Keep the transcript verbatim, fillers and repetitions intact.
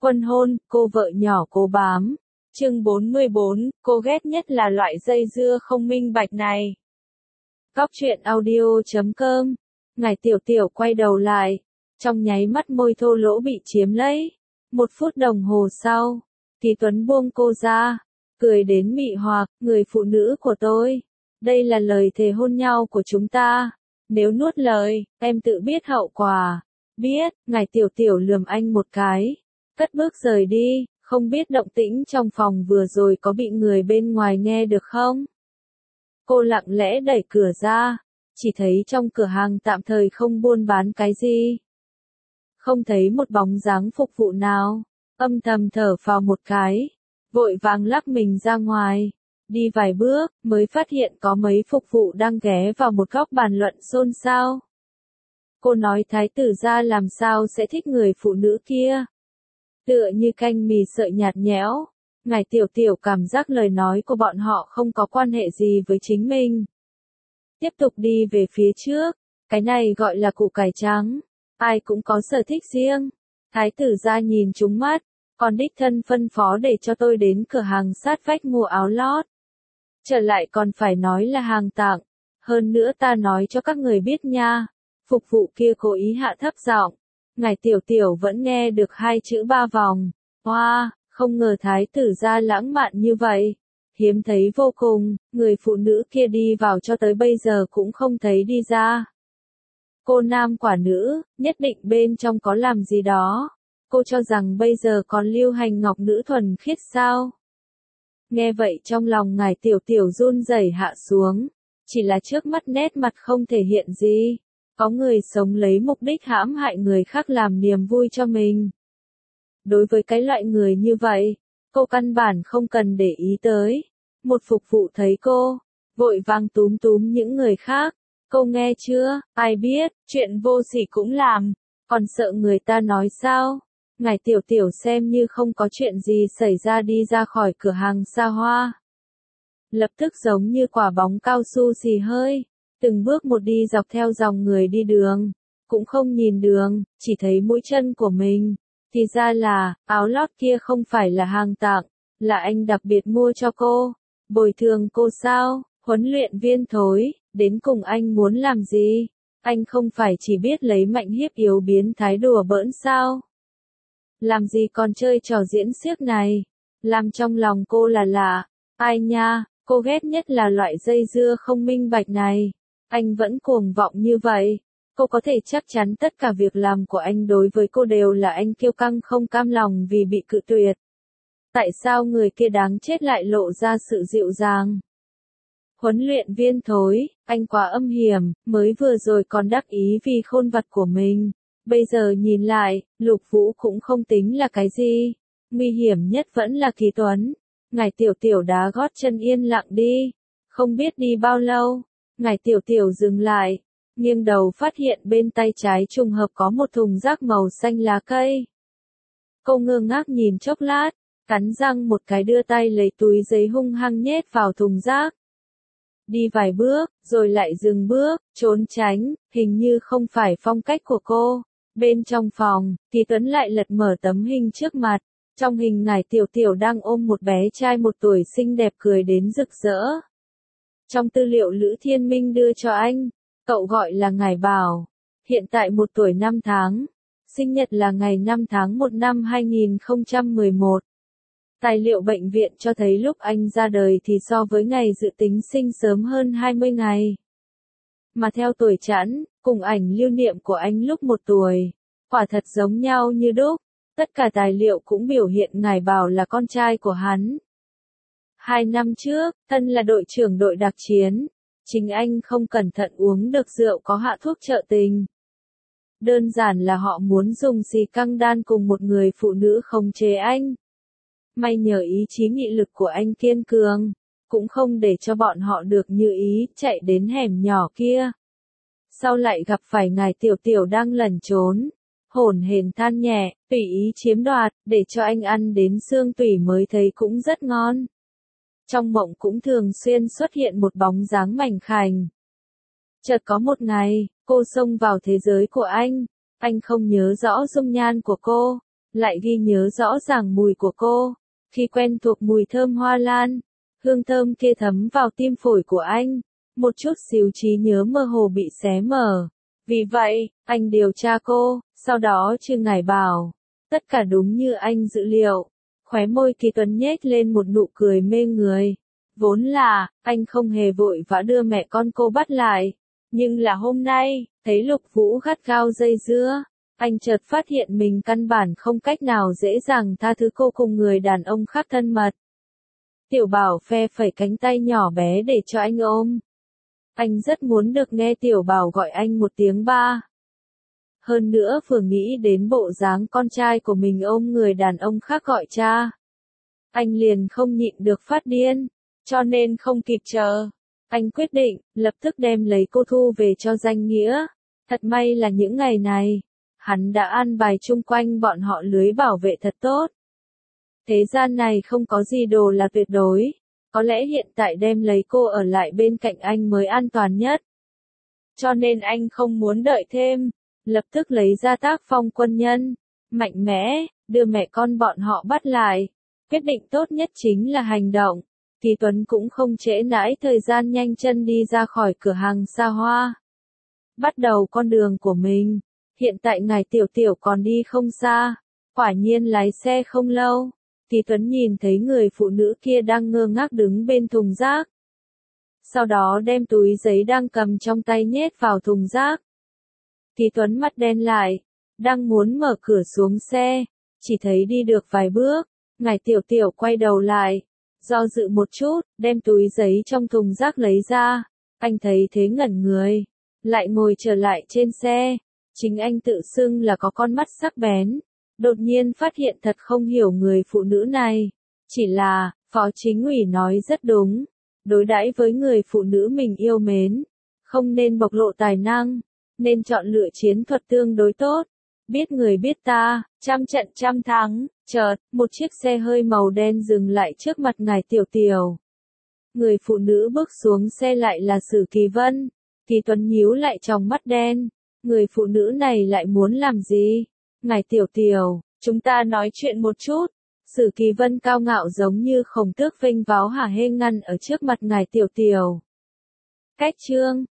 Quân hôn, cô vợ nhỏ cố bám. Chương bốn mươi bốn, cô ghét nhất là loại dây dưa không minh bạch này. Góc truyện audio chấm com. Ngài Tiểu Tiểu quay đầu lại, trong nháy mắt môi thô lỗ bị chiếm lấy. Một phút đồng hồ sau, Kỳ Tuấn buông cô ra, cười đến mị hoặc, người phụ nữ của tôi. Đây là lời thề hôn nhau của chúng ta. Nếu nuốt lời, em tự biết hậu quả. Biết, Ngài Tiểu Tiểu lườm anh một cái, cất bước rời đi, không biết động tĩnh trong phòng vừa rồi có bị người bên ngoài nghe được không? Cô lặng lẽ đẩy cửa ra, chỉ thấy trong cửa hàng tạm thời không buôn bán cái gì. Không thấy một bóng dáng phục vụ nào, âm thầm thở phào một cái, vội vàng lắc mình ra ngoài, đi vài bước, mới phát hiện có mấy phục vụ đang ghé vào một góc bàn luận xôn xao. Cô nói thái tử gia làm sao sẽ thích người phụ nữ kia. Tựa như canh mì sợi nhạt nhẽo, Ngài Tiểu Tiểu cảm giác lời nói của bọn họ không có quan hệ gì với chính mình. Tiếp tục đi về phía trước, cái này gọi là củ cải trắng, ai cũng có sở thích riêng. Thái tử gia nhìn trúng mắt, còn đích thân phân phó để cho tôi đến cửa hàng sát vách mua áo lót. Trở lại còn phải nói là hàng tặng, hơn nữa ta nói cho các người biết nha. Phục vụ kia cố ý hạ thấp giọng. Ngài Tiểu Tiểu vẫn nghe được hai chữ ba vòng. Hoa, wow, không ngờ thái tử gia lãng mạn như vậy. Hiếm thấy vô cùng, người phụ nữ kia đi vào cho tới bây giờ cũng không thấy đi ra. Cô nam quả nữ, nhất định bên trong có làm gì đó. Cô cho rằng bây giờ còn lưu hành ngọc nữ thuần khiết sao? Nghe vậy trong lòng Ngài Tiểu Tiểu run rẩy hạ xuống. Chỉ là trước mắt nét mặt không thể hiện gì. Có người sống lấy mục đích hãm hại người khác làm niềm vui cho mình. Đối với cái loại người như vậy, cô căn bản không cần để ý tới. Một phục vụ thấy cô, vội vàng túm túm những người khác. Cô nghe chưa, ai biết, chuyện vô sỉ cũng làm, còn sợ người ta nói sao? Ngài Tiểu Tiểu xem như không có chuyện gì xảy ra đi ra khỏi cửa hàng xa hoa. Lập tức giống như quả bóng cao su xì hơi. Từng bước một đi dọc theo dòng người đi đường, cũng không nhìn đường, chỉ thấy mũi chân của mình. Thì ra là, áo lót kia không phải là hàng tặng, là anh đặc biệt mua cho cô. Bồi thường cô sao, huấn luyện viên thối, đến cùng anh muốn làm gì? Anh không phải chỉ biết lấy mạnh hiếp yếu biến thái đùa bỡn sao? Làm gì còn chơi trò diễn xiếc này? Làm trong lòng cô là lạ, ai nha, cô ghét nhất là loại dây dưa không minh bạch này. Anh vẫn cuồng vọng như vậy. Cô có thể chắc chắn tất cả việc làm của anh đối với cô đều là anh kiêu căng không cam lòng vì bị cự tuyệt. Tại sao người kia đáng chết lại lộ ra sự dịu dàng? Huấn luyện viên thối, anh quá âm hiểm, mới vừa rồi còn đắc ý vì khôn vặt của mình. Bây giờ nhìn lại, Lục Vũ cũng không tính là cái gì. Nguy hiểm nhất vẫn là Kỳ Tuấn. Ngài Tiểu Tiểu đá gót chân yên lặng đi. Không biết đi bao lâu. Ngài Tiểu Tiểu dừng lại, nghiêng đầu phát hiện bên tay trái trùng hợp có một thùng rác màu xanh lá cây. Cô ngơ ngác nhìn chốc lát, cắn răng một cái đưa tay lấy túi giấy hung hăng nhét vào thùng rác. Đi vài bước, rồi lại dừng bước, trốn tránh, hình như không phải phong cách của cô. Bên trong phòng, Kỳ Tuấn lại lật mở tấm hình trước mặt. Trong hình Ngài Tiểu Tiểu đang ôm một bé trai một tuổi xinh đẹp cười đến rực rỡ. Trong tư liệu Lữ Thiên Minh đưa cho anh, cậu gọi là Ngải Bảo, hiện tại một tuổi năm tháng, sinh nhật là ngày năm tháng một năm hai nghìn không trăm mười một. Tài liệu bệnh viện cho thấy lúc anh ra đời thì so với ngày dự tính sinh sớm hơn hai mươi ngày. Mà theo tuổi chẵn, cùng ảnh lưu niệm của anh lúc một tuổi, quả thật giống nhau như đúc, tất cả tài liệu cũng biểu hiện Ngải Bảo là con trai của hắn. Hai năm trước, thân là đội trưởng đội đặc chiến, chính anh không cẩn thận uống được rượu có hạ thuốc trợ tình. Đơn giản là họ muốn dùng xì căng đan cùng một người phụ nữ khống chế anh. May nhờ ý chí nghị lực của anh kiên cường, cũng không để cho bọn họ được như ý chạy đến hẻm nhỏ kia. Sau lại gặp phải Ngài Tiểu Tiểu đang lẩn trốn, hổn hển than nhẹ, tùy ý chiếm đoạt, để cho anh ăn đến xương tủy mới thấy cũng rất ngon. Trong mộng cũng thường xuyên xuất hiện một bóng dáng mảnh khảnh. Chợt có một ngày, cô xông vào thế giới của anh, anh không nhớ rõ dung nhan của cô, lại ghi nhớ rõ ràng mùi của cô. Khi quen thuộc mùi thơm hoa lan, hương thơm kia thấm vào tim phổi của anh, một chút xíu trí nhớ mơ hồ bị xé mở. Vì vậy, anh điều tra cô, sau đó Trương Ngải bảo, tất cả đúng như anh dự liệu. Khóe môi Kỳ Tuấn nhếch lên một nụ cười mê người. Vốn là, anh không hề vội vã đưa mẹ con cô bắt lại. Nhưng là hôm nay, thấy Lục Vũ gắt gao dây dưa, anh chợt phát hiện mình căn bản không cách nào dễ dàng tha thứ cô cùng người đàn ông khác thân mật. Tiểu Bảo phe phẩy cánh tay nhỏ bé để cho anh ôm. Anh rất muốn được nghe Tiểu Bảo gọi anh một tiếng ba. Hơn nữa vừa nghĩ đến bộ dáng con trai của mình ôm người đàn ông khác gọi cha. Anh liền không nhịn được phát điên, cho nên không kịp chờ. Anh quyết định, lập tức đem lấy cô thu về cho danh nghĩa. Thật may là những ngày này, hắn đã an bài chung quanh bọn họ lưới bảo vệ thật tốt. Thế gian này không có gì đồ là tuyệt đối. Có lẽ hiện tại đem lấy cô ở lại bên cạnh anh mới an toàn nhất. Cho nên anh không muốn đợi thêm, lập tức lấy ra tác phong quân nhân, mạnh mẽ, đưa mẹ con bọn họ bắt lại. Quyết định tốt nhất chính là hành động. Kỳ Tuấn cũng không trễ nãi thời gian nhanh chân đi ra khỏi cửa hàng xa hoa. Bắt đầu con đường của mình. Hiện tại ngài Tiểu Tiểu còn đi không xa. Quả nhiên lái xe không lâu. Kỳ Tuấn nhìn thấy người phụ nữ kia đang ngơ ngác đứng bên thùng rác. Sau đó đem túi giấy đang cầm trong tay nhét vào thùng rác. Kỳ Tuấn mắt đen lại, đang muốn mở cửa xuống xe, chỉ thấy đi được vài bước, ngài Tiểu Tiểu quay đầu lại, do dự một chút, đem túi giấy trong thùng rác lấy ra. Anh thấy thế ngẩn người, lại ngồi trở lại trên xe. Chính anh tự xưng là có con mắt sắc bén. Đột nhiên phát hiện thật không hiểu người phụ nữ này. Chỉ là, Phó Chính ủy nói rất đúng. Đối đãi với người phụ nữ mình yêu mến. Không nên bộc lộ tài năng. Nên chọn lựa chiến thuật tương đối tốt. Biết người biết ta, trăm trận trăm thắng. Chợt, một chiếc xe hơi màu đen dừng lại trước mặt ngài Tiểu Tiểu. Người phụ nữ bước xuống xe lại là Sử Kỳ Vân. Kỳ Tuấn nhíu lại tròng mắt đen. Người phụ nữ này lại muốn làm gì? Ngài Tiểu Tiểu, chúng ta nói chuyện một chút. Sử Kỳ Vân cao ngạo giống như khổng tước vênh váo hả hê ngăn ở trước mặt ngài Tiểu Tiểu. Cách chương